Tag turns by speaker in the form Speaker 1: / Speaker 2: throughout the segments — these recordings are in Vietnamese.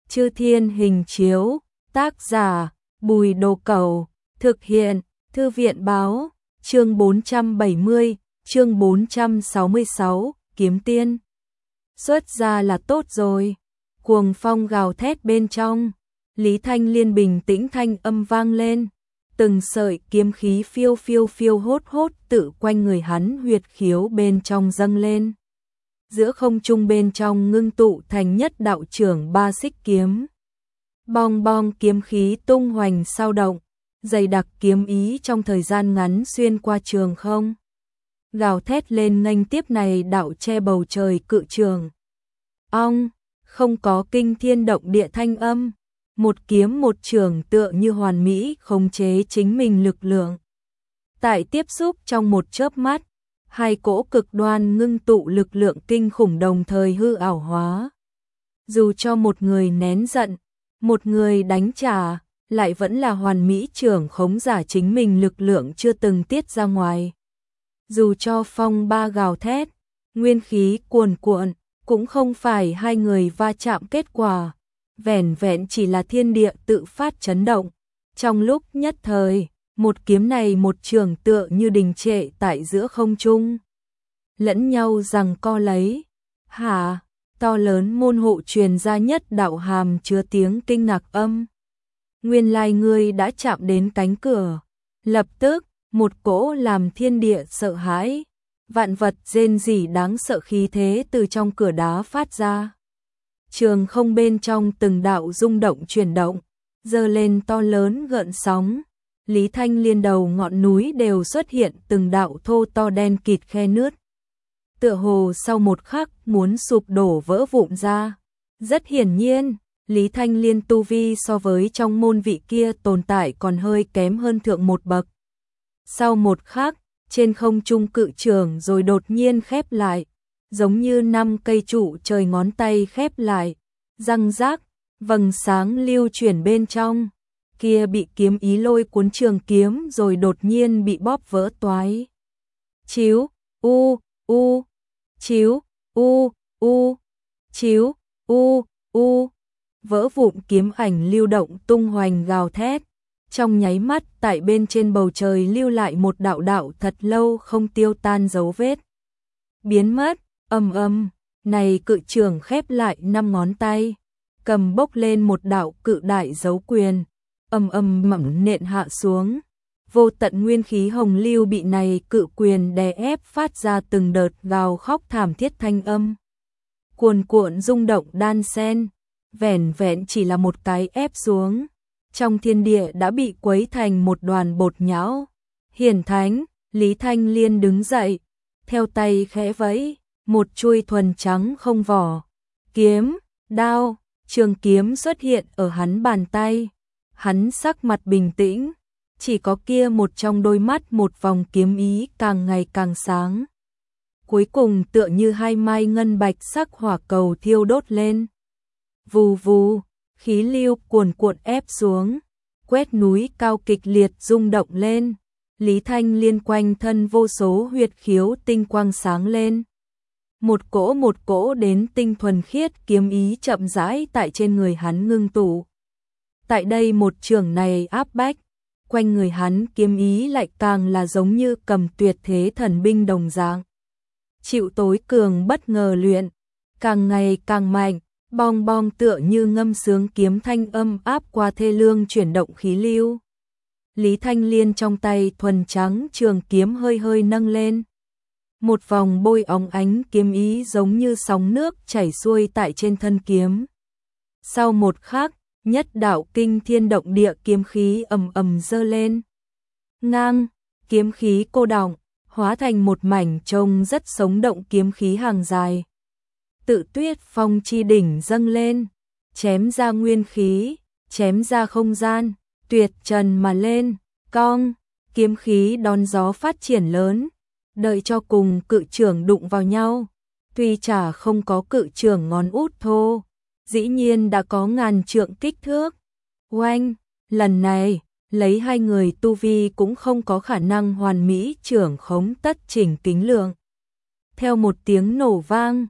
Speaker 1: Chư Thiên Hình Chiếu, tác giả, Bùi Đồ Cẩu, thực hiện, Thư viện Báo, chương 470, chương 466, Kiếm Tiên. Xuất ra là tốt rồi. Cuồng phong gào thét bên trong, Lý Thanh Liên bình tĩnh thanh âm vang lên. Từng sợi kiếm khí phiêu phiêu phiêu hốt hốt tự quanh người hắn huyệt khiếu bên trong dâng lên. Giữa không trung bên trong ngưng tụ thành nhất đạo trưởng ba xích kiếm. Bong bong kiếm khí tung hoành sao động, dày đặc kiếm ý trong thời gian ngắn xuyên qua trường không. Gào thét lên nghênh tiếp này đạo che bầu trời cự trường. Ong, không có kinh thiên động địa thanh âm. Một kiếm một trường tựa như hoàn mỹ khống chế chính mình lực lượng. Tại tiếp xúc trong một chớp mắt, hai cỗ cực đoan ngưng tụ lực lượng kinh khủng đồng thời hư ảo hóa. Dù cho một người nén giận, một người đánh trả, lại vẫn là hoàn mỹ trưởng khống giả chính mình lực lượng chưa từng tiết ra ngoài. Dù cho phong ba gào thét, nguyên khí cuồn cuộn, cũng không phải hai người va chạm kết quả. Vẻn vẹn chỉ là thiên địa tự phát chấn động. Trong lúc nhất thời, một kiếm này một trường tựa như đình trệ tại giữa không trung. Lẫn nhau giằng co lấy. Hả, to lớn môn hộ truyền ra nhất đạo hàm chứa tiếng kinh ngạc âm. Nguyên lai ngươi đã chạm đến cánh cửa. Lập tức, một cỗ làm thiên địa sợ hãi. Vạn vật rên rỉ đáng sợ khí thế từ trong cửa đá phát ra. Trường không bên trong từng đạo rung động chuyển động, dơ lên to lớn gợn sóng. Lý Thanh Liên đầu ngọn núi đều xuất hiện từng đạo thô to đen kịt khe nứt. Tựa hồ sau một khắc muốn sụp đổ vỡ vụn ra. Rất hiển nhiên, Lý Thanh Liên tu vi so với trong môn vị kia tồn tại còn hơi kém hơn thượng một bậc. Sau một khắc, trên không trung cự trường rồi đột nhiên khép lại. Giống như 5 cây trụ trời ngón tay khép lại, răng rác, vầng sáng lưu chuyển bên trong, kia bị kiếm ý lôi cuốn trường kiếm rồi đột nhiên bị bóp vỡ toái. Chíu, chíu, chíu, vỡ vụn kiếm ảnh lưu động tung hoành gào thét, trong nháy mắt tại bên trên bầu trời lưu lại một đạo đạo thật lâu không tiêu tan dấu vết. Biến mất. Này cự trường khép lại 5 ngón tay, cầm bốc lên một đạo cự đại dấu quyền, mỏng nện hạ xuống. Vô tận nguyên khí hồng lưu bị này cự quyền đè ép phát ra từng đợt gào khóc thảm thiết thanh âm. Cuồn cuộn rung động đan xen, vẻn vẹn chỉ là một cái ép xuống. Trong thiên địa đã bị quấy thành một đoàn bột nhão. Hiển thánh, Lý Thanh Liên đứng dậy, theo tay khẽ vẫy. Một chuôi thuần trắng không vỏ, kiếm, đao, trường kiếm xuất hiện ở hắn bàn tay. Hắn sắc mặt bình tĩnh, chỉ có kia một trong đôi mắt một vòng kiếm ý càng ngày càng sáng. Cuối cùng tựa như hai mai ngân bạch sắc hỏa cầu thiêu đốt lên. Vù vù, khí lưu cuồn cuộn ép xuống, quét núi cao kịch liệt rung động lên. Lý Thanh Liên quanh thân vô số huyệt khiếu tinh quang sáng lên. Một cỗ đến tinh thuần khiết kiếm ý chậm rãi tại trên người hắn ngưng tụ. Tại đây một trường này áp bách, quanh người hắn kiếm ý lại càng là giống như cầm tuyệt thế thần binh đồng dạng. Chịu tối cường bất ngờ luyện, càng ngày càng mạnh, bong bong tựa như ngâm sướng kiếm thanh âm áp qua thê lương chuyển động khí lưu. Lý Thanh Liên trong tay thuần trắng trường kiếm hơi hơi nâng lên. Một vòng bôi óng ánh kiếm ý giống như sóng nước chảy xuôi tại trên thân kiếm. Sau một khắc, nhất đạo kinh thiên động địa kiếm khí dơ lên. Ngang, kiếm khí cô đọng, hóa thành một mảnh trông rất sống động kiếm khí hàng dài. Tự tuyết phong chi đỉnh dâng lên, chém ra nguyên khí, chém ra không gian, tuyệt trần mà lên, cong, kiếm khí đón gió phát triển lớn. Đợi cho cùng cự trường đụng vào nhau, tuy chả không có cự trường ngón út thô, dĩ nhiên đã có ngàn trượng kích thước. Oanh, lần này, lấy hai người tu vi cũng không có khả năng hoàn mỹ trưởng khống tất chỉnh kính lượng. Theo một tiếng nổ vang,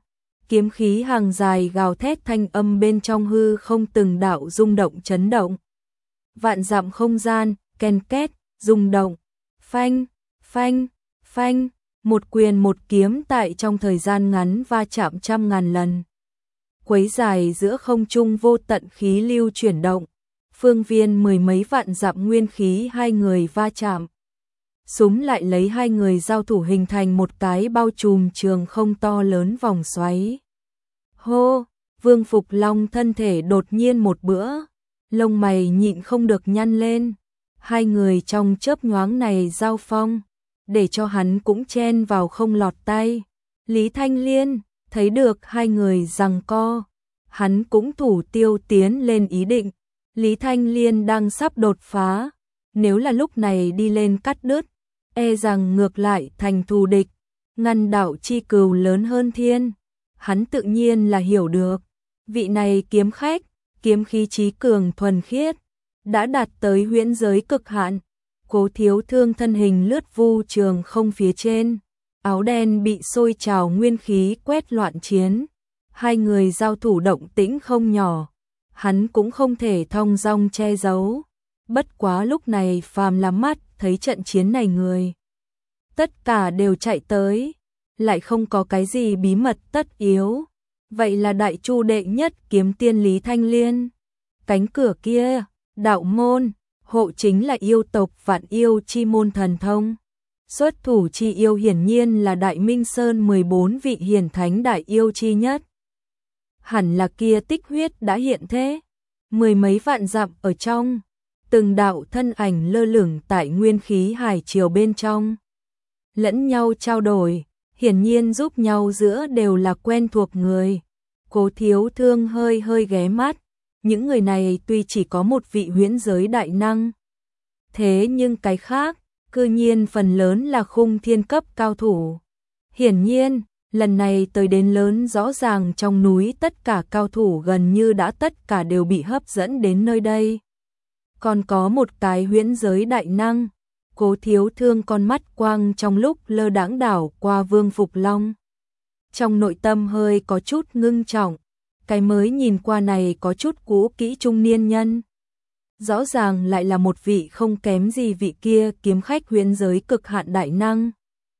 Speaker 1: kiếm khí hàng dài gào thét, thanh âm bên trong hư không từng đạo rung động chấn động. Vạn dặm không gian, ken két, rung động, phanh, phanh, phanh, một quyền một kiếm tại trong thời gian ngắn va chạm trăm ngàn lần. Quấy dài giữa không trung vô tận khí lưu chuyển động, phương viên mười mấy vạn dặm nguyên khí hai người va chạm. Súng lại lấy hai người giao thủ hình thành một cái bao trùm trường không to lớn vòng xoáy. Hô, Vương Phục Long thân thể đột nhiên một bữa, lông mày nhịn không được nhăn lên. Hai người trong chớp nhoáng này giao phong, để cho hắn cũng chen vào không lọt tay. Lý Thanh Liên thấy được hai người giằng co, hắn cũng thủ tiêu tiến lên ý định. Lý Thanh Liên đang sắp đột phá, nếu là lúc này đi lên cắt đứt, e rằng ngược lại thành thù địch, ngăn đạo chi cừu lớn hơn thiên. Hắn tự nhiên là hiểu được, vị này kiếm khách, kiếm khí trí cường thuần khiết, đã đạt tới huyễn giới cực hạn. Cố Thiếu Thương thân hình lướt vu trường không phía trên, áo đen bị sôi trào nguyên khí quét loạn chiến. Hai người giao thủ động tĩnh không nhỏ, hắn cũng không thể thong dong che giấu. Bất quá lúc này phàm là mắt thấy trận chiến này người, tất cả đều chạy tới, lại không có cái gì bí mật tất yếu. Vậy là đại chu đệ nhất kiếm tiên Lý Thanh Liên. Cánh cửa kia, đạo môn, hộ chính là yêu tộc Vạn Yêu chi môn thần thông. Xuất thủ chi yêu hiển nhiên là Đại Minh Sơn 14 vị hiển thánh đại yêu chi nhất. Hẳn là kia tích huyết đã hiện thế. Mười mấy vạn dặm ở trong, từng đạo thân ảnh lơ lửng tại nguyên khí hải triều bên trong. Lẫn nhau trao đổi, hiển nhiên giúp nhau giữa đều là quen thuộc người. Cố Thiếu Thương hơi hơi ghé mắt, những người này tuy chỉ có một vị huyễn giới đại năng, thế nhưng cái khác, cư nhiên phần lớn là khung thiên cấp cao thủ. Hiển nhiên, lần này tới đến lớn rõ ràng trong núi tất cả cao thủ gần như đã tất cả đều bị hấp dẫn đến nơi đây. Còn có một cái huyễn giới đại năng. Cố Thiếu Thương con mắt quang trong lúc lơ đãng đảo qua Vương Phục Long. Trong nội tâm hơi có chút ngưng trọng, cái mới nhìn qua này có chút cũ kỹ trung niên nhân. Rõ ràng lại là một vị không kém gì vị kia kiếm khách huyễn giới cực hạn đại năng.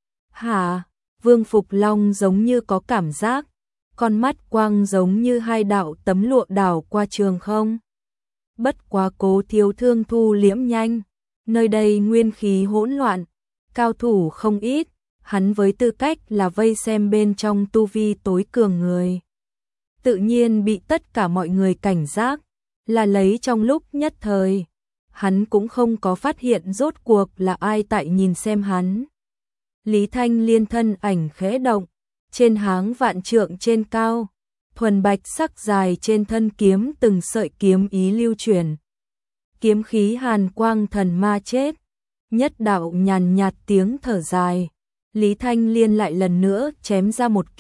Speaker 1: Hả? Vương Phục Long giống như có cảm giác, con mắt quang giống như hai đạo tấm lụa đảo qua trường không. Bất quá Cố Thiếu Thương thu liễm nhanh, nơi đây nguyên khí hỗn loạn, cao thủ không ít, hắn với tư cách là vây xem bên trong tu vi tối cường người. Tự nhiên bị tất cả mọi người cảnh giác, là lấy trong lúc nhất thời. Hắn cũng không có phát hiện rốt cuộc là ai tại nhìn xem hắn. Lý Thanh Liên thân ảnh khẽ động, trên háng vạn trượng trên cao, thuần bạch sắc dài trên thân kiếm từng sợi kiếm ý lưu chuyển. Kiếm khí hàn quang thần ma chết, nhất đạo nhàn nhạt tiếng thở dài. Lý Thanh Liên lại lần nữa chém ra một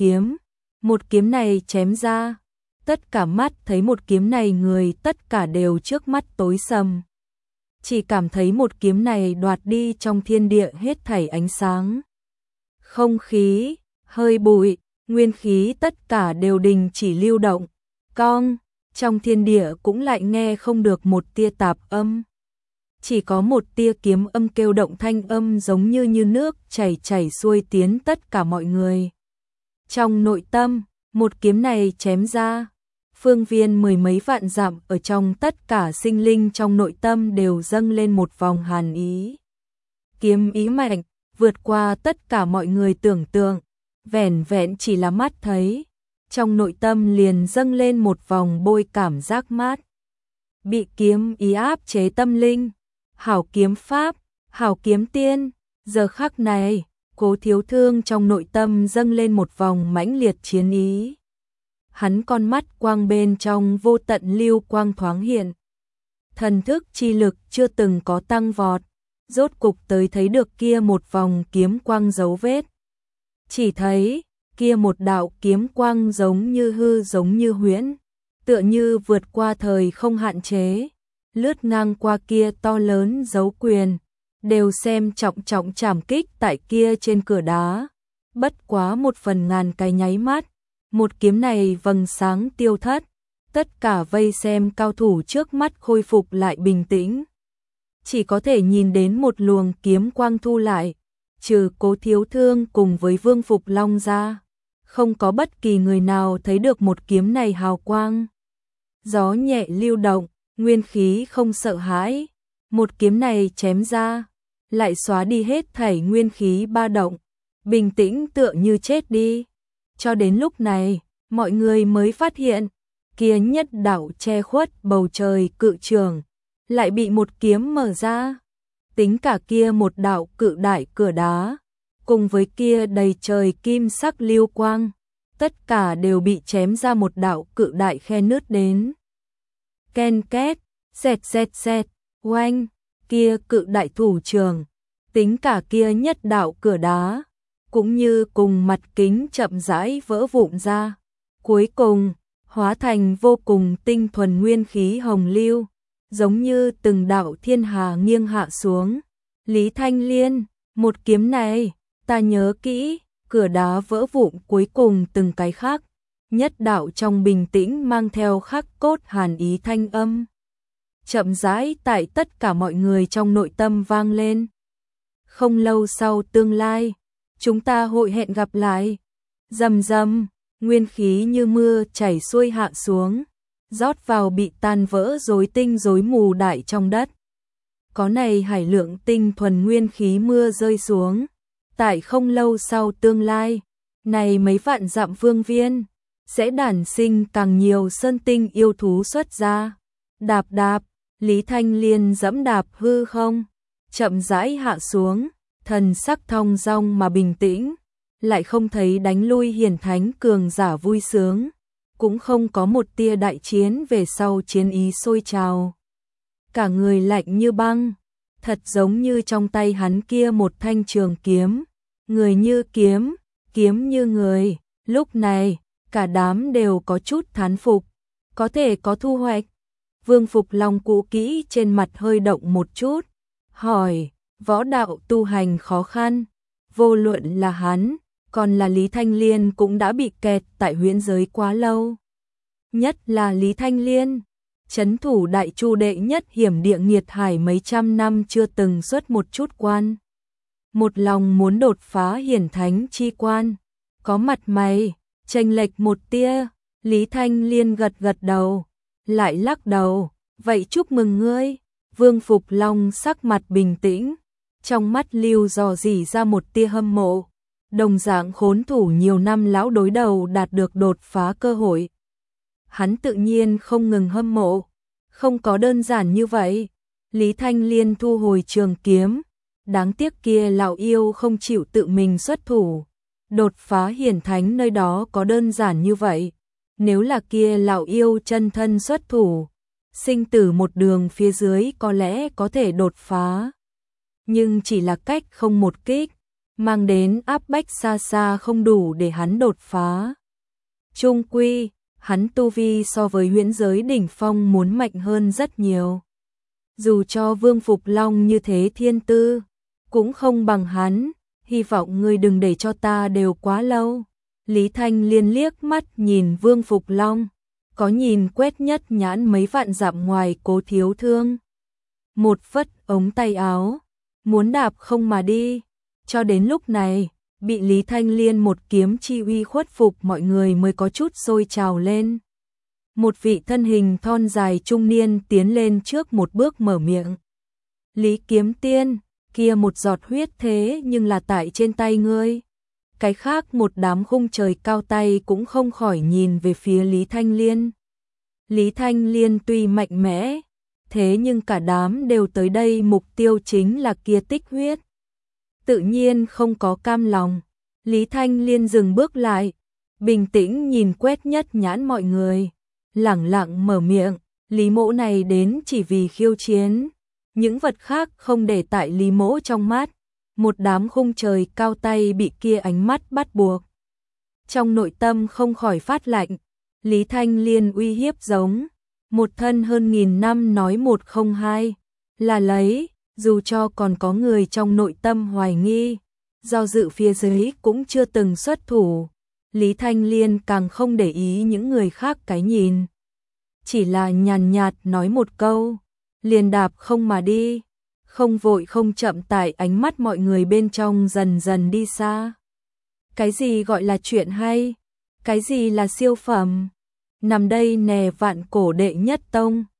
Speaker 1: kiếm này chém ra, tất cả mắt thấy một kiếm này người tất cả đều trước mắt tối sầm. Chỉ cảm thấy một kiếm này đoạt đi trong thiên địa hết thảy ánh sáng. Không khí, hơi bụi, nguyên khí tất cả đều đình chỉ lưu động, cong, trong thiên địa cũng lại nghe không được một tia tạp âm. Chỉ có một tia kiếm âm kêu động thanh âm giống như nước chảy xuôi tiến tất cả mọi người. Trong nội tâm, một kiếm này chém ra, phương viên mười mấy vạn dặm ở trong tất cả sinh linh trong nội tâm đều dâng lên một vòng hàn ý. Kiếm ý mạnh, vượt qua tất cả mọi người tưởng tượng, vẻn vẹn chỉ là mắt thấy, trong nội tâm liền dâng lên một vòng bôi cảm giác mát. Bị kiếm ý áp chế tâm linh, hảo kiếm pháp, hảo kiếm tiên, giờ khắc này, Cố Thiếu Thương trong nội tâm dâng lên một vòng mãnh liệt chiến ý. Hắn con mắt quang bên trong vô tận lưu quang thoáng hiện. Thần thức chi lực chưa từng có tăng vọt, rốt cục tới thấy được kia một vòng kiếm quang dấu vết. Chỉ thấy, kia một đạo kiếm quang giống như hư giống như huyễn, tựa như vượt qua thời không hạn chế, lướt ngang qua kia to lớn dấu quyền, đều xem trọng trọng chảm kích tại kia trên cửa đá. Bất quá một phần ngàn cái nháy mắt, Một kiếm này vầng sáng tiêu thất, tất cả vây xem cao thủ trước mắt khôi phục lại bình tĩnh. Chỉ có thể nhìn đến một luồng kiếm quang thu lại, trừ Cố Thiếu Thương cùng với Vương Phục Long ra, không có bất kỳ người nào thấy được một kiếm này hào quang. Gió nhẹ lưu động, nguyên khí không sợ hãi, một kiếm này chém ra, lại xóa đi hết thảy nguyên khí ba động, bình tĩnh tựa như chết đi. Cho đến lúc này, mọi người mới phát hiện, kia nhất đạo che khuất bầu trời cự trường, lại bị một kiếm mở ra. Tính cả kia một đạo cự đại cửa đá, cùng với kia đầy trời kim sắc lưu quang, tất cả đều bị chém ra một đạo cự đại khe nứt đến. Ken két, xẹt xẹt xẹt, oanh, kia cự đại thủ trường, tính cả kia nhất đạo cửa đá, cũng như cùng mặt kính chậm rãi vỡ vụn ra. Cuối cùng, hóa thành vô cùng tinh thuần nguyên khí hồng lưu, giống như từng đạo thiên hà nghiêng hạ xuống. Lý Thanh Liên, một kiếm này, ta nhớ kỹ, cửa đá vỡ vụn cuối cùng từng cái khác, nhất đạo trong bình tĩnh mang theo khắc cốt hàn ý thanh âm. Chậm rãi tại tất cả mọi người trong nội tâm vang lên. Không lâu sau tương lai, chúng ta hội hẹn gặp lại. Rầm rầm, nguyên khí như mưa chảy xuôi hạ xuống, rót vào bị tan vỡ rối tinh rối mù đại trong đất. Có này hải lượng tinh thuần nguyên khí mưa rơi xuống, tại không lâu sau tương lai, này mấy vạn dặm vương viên, sẽ đản sinh càng nhiều sơn tinh yêu thú xuất ra. Đạp đạp, Lý Thanh Liên dẫm đạp hư không, chậm rãi hạ xuống, thần sắc thong dong mà bình tĩnh, lại không thấy đánh lui hiển thánh cường giả vui sướng, cũng không có một tia đại chiến về sau chiến ý sôi trào. Cả người lạnh như băng, thật giống như trong tay hắn kia một thanh trường kiếm, người như kiếm, kiếm như người. Lúc này, cả đám đều có chút thán phục, có thể có thu hoạch. Vương Phục Long cũ kỹ trên mặt hơi động một chút, hỏi, võ đạo tu hành khó khăn, vô luận là hắn, còn là Lý Thanh Liên cũng đã bị kẹt tại huyễn giới quá lâu. Nhất là Lý Thanh Liên, trấn thủ đại chu đệ nhất hiểm địa nghiệt hải mấy trăm năm chưa từng xuất một chút quan. Một lòng muốn đột phá hiển thánh chi quan, có mặt mày, chênh lệch một tia. Lý Thanh Liên gật gật đầu, lại lắc đầu, vậy chúc mừng ngươi. Vương Phục Long sắc mặt bình tĩnh, trong mắt lưu dò dỉ ra một tia hâm mộ. Đồng dạng khốn thủ nhiều năm lão đối đầu đạt được đột phá cơ hội. Hắn tự nhiên không ngừng hâm mộ, không có đơn giản như vậy. Lý Thanh Liên thu hồi trường kiếm, đáng tiếc kia lão yêu không chịu tự mình xuất thủ. Đột phá hiển thánh nơi đó có đơn giản như vậy, nếu là kia lão yêu chân thân xuất thủ, sinh tử một đường phía dưới có lẽ có thể đột phá. Nhưng chỉ là cách không một kích, mang đến áp bách xa xa không đủ để hắn đột phá. Chung quy, hắn tu vi so với huyễn giới đỉnh phong muốn mạnh hơn rất nhiều. Dù cho Vương Phục Long như thế thiên tư, cũng không bằng hắn, hy vọng ngươi đừng để cho ta đều quá lâu. Lý Thanh Liên liếc mắt nhìn Vương Phục Long, có nhìn quét nhất nhãn mấy vạn dặm ngoài Cố Thiếu Thương. Một phất ống tay áo, muốn đạp không mà đi. Cho đến lúc này, bị Lý Thanh Liên một kiếm chi uy khuất phục mọi người mới có chút sôi trào lên. Một vị thân hình thon dài trung niên tiến lên trước một bước mở miệng. Lý Kiếm Tiên, kia một giọt huyết thế nhưng là tại trên tay ngươi. Cái khác một đám khung trời cao tay cũng không khỏi nhìn về phía Lý Thanh Liên. Lý Thanh Liên tuy mạnh mẽ, thế nhưng cả đám đều tới đây mục tiêu chính là kia tích huyết. Tự nhiên không có cam lòng. Lý Thanh Liên dừng bước lại, bình tĩnh nhìn quét nhất nhãn mọi người, lẳng lặng mở miệng, Lý Mỗ này đến chỉ vì khiêu chiến, những vật khác không để tại Lý Mỗ trong mắt. Một đám khung trời cao tay bị kia ánh mắt bắt buộc, trong nội tâm không khỏi phát lạnh. Lý Thanh Liên uy hiếp giống một thân hơn 1000 năm nói một không hai là lấy, dù cho còn có người trong nội tâm hoài nghi, do dự phía dưới cũng chưa từng xuất thủ. Lý Thanh Liên càng không để ý những người khác cái nhìn. Chỉ là nhàn nhạt nói một câu, liền đạp không mà đi, không vội không chậm tại ánh mắt mọi người bên trong dần dần đi xa. Cái gì gọi là chuyện hay? Cái gì là siêu phẩm? Nằm đây nè Vạn Cổ đệ nhất tông.